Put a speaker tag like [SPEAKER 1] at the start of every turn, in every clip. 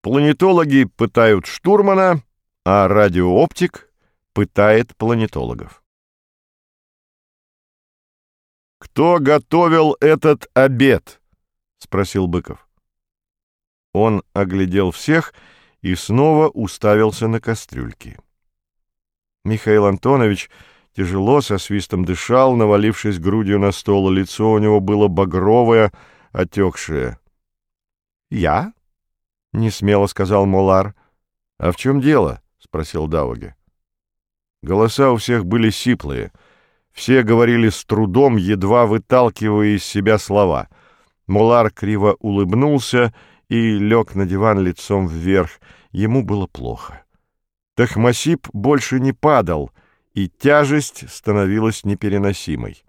[SPEAKER 1] Планетологи пытают штурмана, а радиооптик пытает планетологов. «Кто готовил этот обед?» — спросил Быков. Он оглядел всех и снова уставился на кастрюльки. Михаил Антонович тяжело, со свистом дышал, навалившись грудью на стол, лицо у него было багровое, отекшее. «Я?» — несмело сказал Молар. «А в чем дело?» — спросил Дауге. Голоса у всех были сиплые. Все говорили с трудом, едва выталкивая из себя слова. Молар криво улыбнулся и лег на диван лицом вверх. Ему было плохо. Тахмасип больше не падал, и тяжесть становилась непереносимой.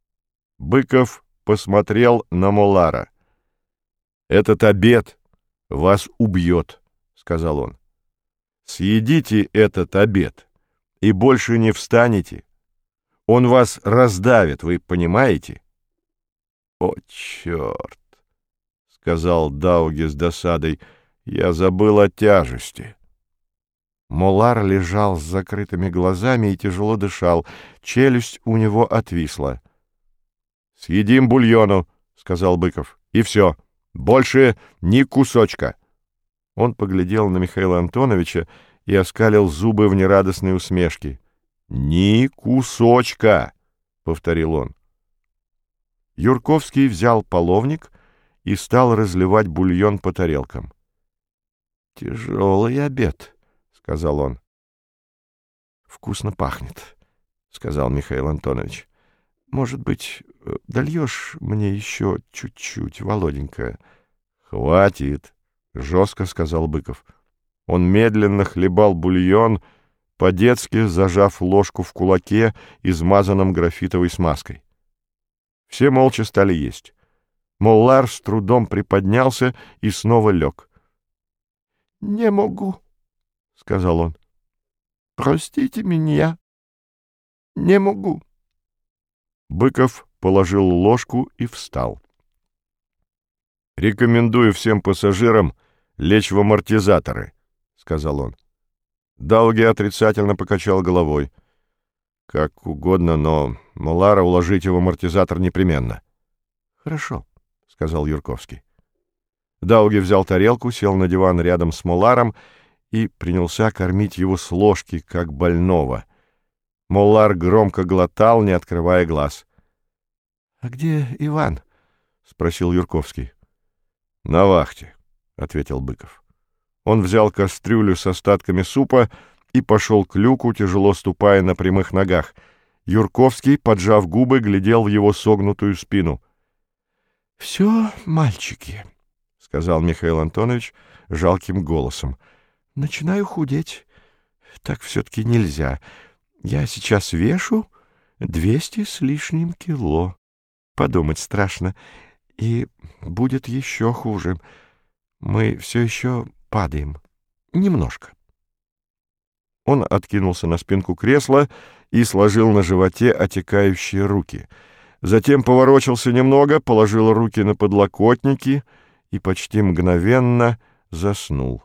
[SPEAKER 1] Быков посмотрел на Молара. «Этот обед вас убьет», — сказал он. «Съедите этот обед и больше не встанете. Он вас раздавит, вы понимаете?» «О, черт!» — сказал Дауге с досадой. «Я забыл о тяжести». Молар лежал с закрытыми глазами и тяжело дышал. Челюсть у него отвисла. «Съедим бульону», — сказал Быков, — «и все. Больше ни кусочка». Он поглядел на Михаила Антоновича и оскалил зубы в нерадостной усмешке. «Ни кусочка», — повторил он. Юрковский взял половник и стал разливать бульон по тарелкам. «Тяжелый обед», — сказал он. «Вкусно пахнет», — сказал Михаил Антонович. «Может быть, дольешь мне еще чуть-чуть, Володенька?» «Хватит», — жестко сказал Быков. Он медленно хлебал бульон, по-детски зажав ложку в кулаке, измазанном графитовой смазкой. Все молча стали есть. Моллар с трудом приподнялся и снова лег. «Не могу», — сказал он. «Простите меня. Не могу». Быков положил ложку и встал. «Рекомендую всем пассажирам лечь в амортизаторы», — сказал он. Дауге отрицательно покачал головой. «Как угодно, но Молара уложите в амортизатор непременно». «Хорошо», — сказал Юрковский. Дауге взял тарелку, сел на диван рядом с Моларом и принялся кормить его с ложки, как больного. Молар громко глотал, не открывая глаз. «А где Иван?» — спросил Юрковский. «На вахте», — ответил Быков. Он взял кастрюлю с остатками супа и пошел к люку, тяжело ступая на прямых ногах. Юрковский, поджав губы, глядел в его согнутую спину. — Все, мальчики, — сказал Михаил Антонович жалким голосом. — Начинаю худеть. Так все-таки нельзя. Я сейчас вешу 200 с лишним кило. Подумать страшно. И будет еще хуже. Мы все еще падаем. Немножко. Он откинулся на спинку кресла и сложил на животе отекающие руки. Затем поворочился немного, положил руки на подлокотники и почти мгновенно заснул.